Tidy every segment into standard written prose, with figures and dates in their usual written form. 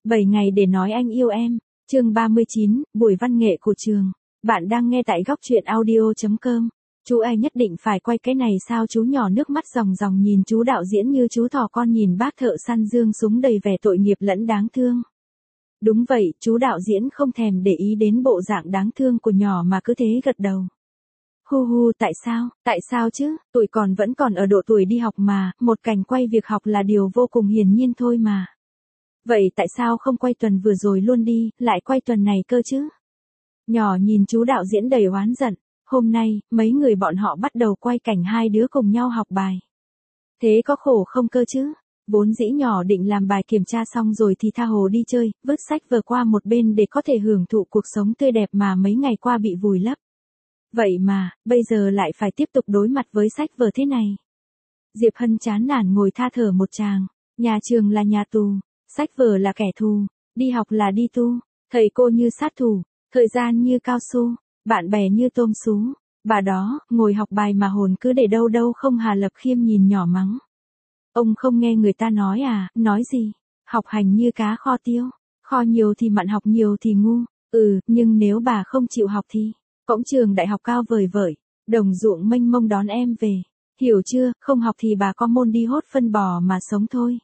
7 ngày để nói anh yêu em. Chương 39, buổi văn nghệ của trường. Bạn đang nghe tại góc truyện audio.com. Chú ai nhất định phải quay cái này sao? Chú nhỏ nước mắt ròng ròng nhìn chú đạo diễn như chú thỏ con nhìn bác thợ săn giương súng đầy vẻ tội nghiệp lẫn đáng thương. Đúng vậy, chú đạo diễn không thèm để ý đến bộ dạng đáng thương của nhỏ mà cứ thế gật đầu. Hu, tại sao chứ, tuổi vẫn còn ở độ tuổi đi học mà, một cảnh quay việc học là điều vô cùng hiển nhiên thôi mà. Vậy tại sao không quay tuần vừa rồi luôn đi, lại quay tuần này cơ chứ? Nhỏ nhìn chú đạo diễn đầy oán giận, hôm nay, mấy người bọn họ bắt đầu quay cảnh hai đứa cùng nhau học bài. Thế có khổ không cơ chứ? Vốn dĩ nhỏ định làm bài kiểm tra xong rồi thì tha hồ đi chơi, vứt sách vở qua một bên để có thể hưởng thụ cuộc sống tươi đẹp mà mấy ngày qua bị vùi lấp. Vậy mà, bây giờ lại phải tiếp tục đối mặt với sách vở thế này. Diệp Hân chán nản ngồi tha thở một tràng, nhà trường là nhà tù, sách vở là kẻ thù, đi học là đi tu, thầy cô như sát thủ, thời gian như cao su, bạn bè như tôm sú. Bà đó, ngồi học bài mà hồn cứ để đâu không. Hà Lập Khiêm nhìn nhỏ mắng. Ông không nghe người ta nói à, nói gì? Học hành như cá kho tiêu, kho nhiều thì mặn học nhiều thì ngu. Nhưng nếu bà không chịu học thì, cổng trường đại học cao vời vợi, đồng ruộng mênh mông đón em về. Hiểu chưa, không học thì bà có môn đi hốt phân bò mà sống thôi.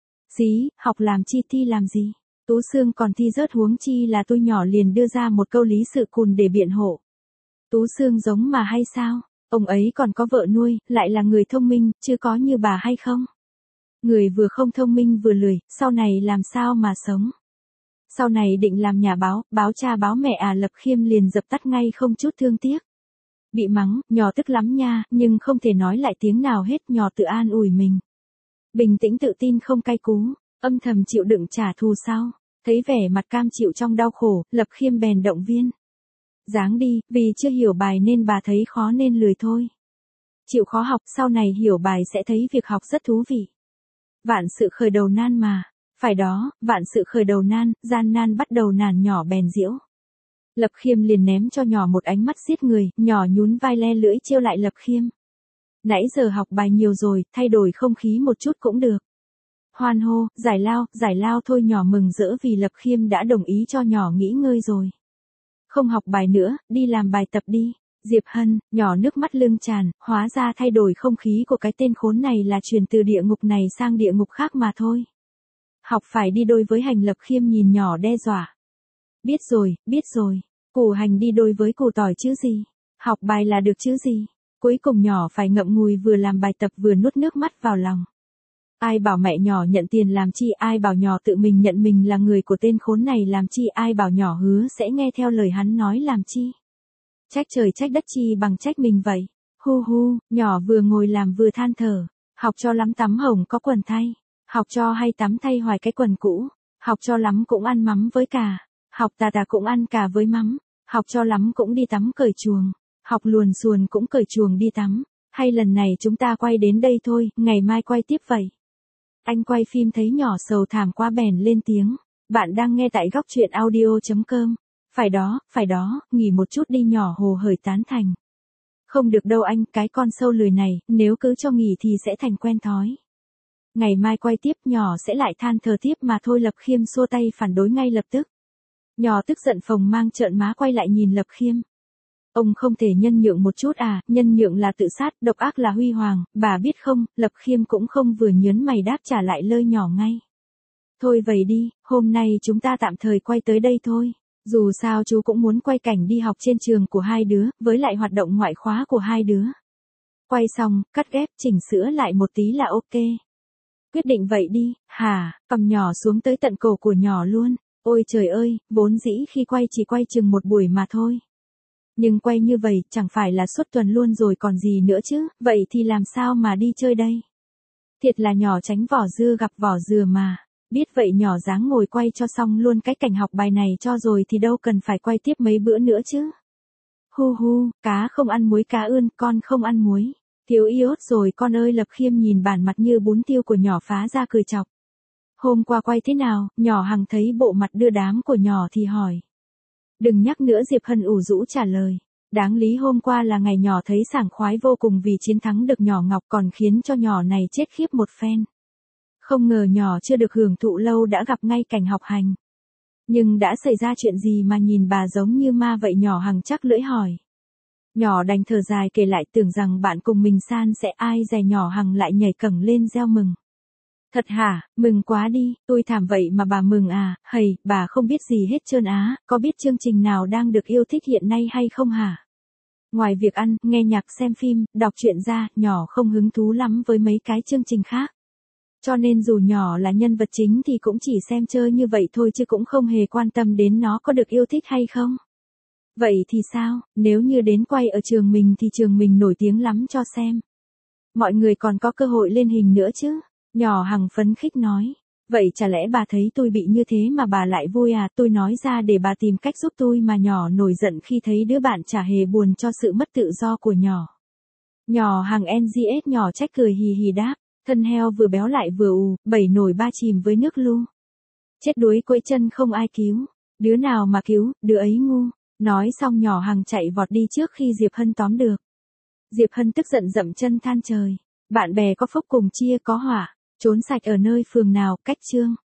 Dí, học làm chi thi làm gì? Tú Sương còn thi rớt huống chi là tôi. Nhỏ liền đưa ra một câu lý sự cùn để biện hộ. Tú Sương giống mà hay sao? Ông ấy còn có vợ nuôi, lại là người thông minh, chứ có như bà hay không? Người vừa không thông minh vừa lười, sau này làm sao mà sống? Sau này định làm nhà báo, báo cha báo mẹ à? Lập Khiêm liền dập tắt ngay không chút thương tiếc. Bị mắng, nhỏ tức lắm nha, nhưng không thể nói lại tiếng nào hết. Nhỏ tự an ủi mình. Bình tĩnh tự tin không cay cú, âm thầm chịu đựng trả thù sao? Thấy vẻ mặt cam chịu trong đau khổ, Lập Khiêm bèn động viên. Ráng đi, vì chưa hiểu bài nên bà thấy khó nên lười thôi. Chịu khó học, sau này hiểu bài sẽ thấy việc học rất thú vị. Vạn sự khởi đầu nan mà. Phải đó, vạn sự khởi đầu nan, gian nan bắt đầu nản. Nhỏ bèn giễu. Lập Khiêm liền ném cho nhỏ một ánh mắt giết người, nhỏ nhún vai le lưỡi trêu lại Lập Khiêm. Nãy giờ học bài nhiều rồi, thay đổi không khí một chút cũng được. Hoan hô, giải lao thôi. Nhỏ mừng rỡ vì Lập Khiêm đã đồng ý cho nhỏ nghỉ ngơi rồi. Không học bài nữa, đi làm bài tập đi. Diệp Hân, nhỏ nước mắt lưng tràn, hóa ra thay đổi không khí của cái tên khốn này là chuyển từ địa ngục này sang địa ngục khác mà thôi. Học phải đi đôi với hành. Lập Khiêm nhìn nhỏ đe dọa. Biết rồi, củ hành đi đôi với củ tỏi chứ gì. Học bài là được chứ gì. Cuối cùng nhỏ phải ngậm ngùi vừa làm bài tập vừa nuốt nước mắt vào lòng. Ai bảo mẹ nhỏ nhận tiền làm chi, ai bảo nhỏ tự mình nhận mình là người của tên khốn này làm chi, ai bảo nhỏ hứa sẽ nghe theo lời hắn nói làm chi. Trách trời trách đất chi bằng trách mình vậy. Hu, nhỏ vừa ngồi làm vừa than thở. Học cho lắm tắm hồng có quần thay. Học cho hay tắm thay hoài cái quần cũ. Học cho lắm cũng ăn mắm với cà. Học tà cũng ăn cà với mắm. Học cho lắm cũng đi tắm cởi chuồng. Học luồn xuồn cũng cởi chuồng đi tắm. Hay lần này chúng ta quay đến đây thôi, ngày mai quay tiếp vậy. Anh quay phim thấy nhỏ sầu thảm quá bèn lên tiếng. Bạn đang nghe tại góc truyện audio.com. Phải đó, nghỉ một chút đi. Nhỏ hồ hởi tán thành. Không được đâu anh, cái con sâu lười này, nếu cứ cho nghỉ thì sẽ thành quen thói. Ngày mai quay tiếp. Nhỏ sẽ lại than thở tiếp mà thôi. Lập Khiêm xua tay phản đối ngay lập tức. Nhỏ tức giận phồng mang trợn má quay lại nhìn Lập Khiêm. Ông không thể nhân nhượng một chút à? Nhân nhượng là tự sát, độc ác là huy hoàng, bà biết không? Lập Khiêm cũng không vừa nhớn mày đáp trả lại lời nhỏ ngay. Thôi vậy đi, hôm nay chúng ta tạm thời quay tới đây thôi. Dù sao chú cũng muốn quay cảnh đi học trên trường của hai đứa, với lại hoạt động ngoại khóa của hai đứa. Quay xong, cắt ghép, chỉnh sửa lại một tí là ok. Quyết định vậy đi, hả? Cầm nhỏ xuống tới tận cổ của nhỏ luôn. Ôi trời ơi, vốn dĩ khi quay chỉ quay chừng một buổi mà thôi. Nhưng quay như vậy, chẳng phải là suốt tuần luôn rồi còn gì nữa chứ, vậy thì làm sao mà đi chơi đây? Thiệt là nhỏ tránh vỏ dưa gặp vỏ dừa mà. Biết vậy nhỏ dáng ngồi quay cho xong luôn cái cảnh học bài này cho rồi thì đâu cần phải quay tiếp mấy bữa nữa chứ. Hu, cá không ăn muối cá ươn, con không ăn muối. Thiếu iốt rồi con ơi. Lập Khiêm nhìn bản mặt như bún tiêu của nhỏ phá ra cười chọc. Hôm qua quay thế nào? Nhỏ hằng thấy bộ mặt đưa đám của nhỏ thì hỏi. Đừng nhắc nữa. Diệp Hân ủ rũ trả lời. Đáng lý hôm qua là ngày nhỏ thấy sảng khoái vô cùng vì chiến thắng được nhỏ Ngọc còn khiến cho nhỏ này chết khiếp một phen. Không ngờ nhỏ chưa được hưởng thụ lâu đã gặp ngay cảnh học hành. Nhưng đã xảy ra chuyện gì mà nhìn bà giống như ma vậy, nhỏ Hằng chắc lưỡi hỏi. Nhỏ đành thở dài kể lại, tưởng rằng bạn cùng mình san sẽ, ai dè nhỏ Hằng lại nhảy cẫng lên reo mừng. Thật hả, mừng quá đi, tôi thảm vậy mà bà mừng à, hầy, bà không biết gì hết trơn á, có biết chương trình nào đang được yêu thích hiện nay hay không hả? Ngoài việc ăn, nghe nhạc, xem phim, đọc truyện ra, nhỏ không hứng thú lắm với mấy cái chương trình khác. Cho nên dù nhỏ là nhân vật chính thì cũng chỉ xem chơi như vậy thôi chứ cũng không hề quan tâm đến nó có được yêu thích hay không. Vậy thì sao, nếu như đến quay ở trường mình thì trường mình nổi tiếng lắm cho xem. Mọi người còn có cơ hội lên hình nữa chứ. Nhỏ Hằng phấn khích nói. Vậy chả lẽ bà thấy tôi bị như thế mà bà lại vui à, tôi nói ra để bà tìm cách giúp tôi mà. Nhỏ nổi giận khi thấy đứa bạn chả hề buồn cho sự mất tự do của nhỏ. Nhỏ Hằng NGS nhỏ trách cười hì hì đáp. Thân heo vừa béo lại vừa ù, bảy nổi ba chìm với nước lu. Chết đuối quẫy chân không ai cứu. Đứa nào mà cứu, đứa ấy ngu. Nói xong nhỏ Hằng chạy vọt đi trước khi Diệp Hân tóm được. Diệp Hân tức giận dậm chân than trời. Bạn bè có phúc cùng chia có họa. Trốn sạch ở nơi phường nào, cách chương.